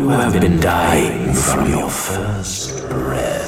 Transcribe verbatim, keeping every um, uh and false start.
You have been dying from your first breath.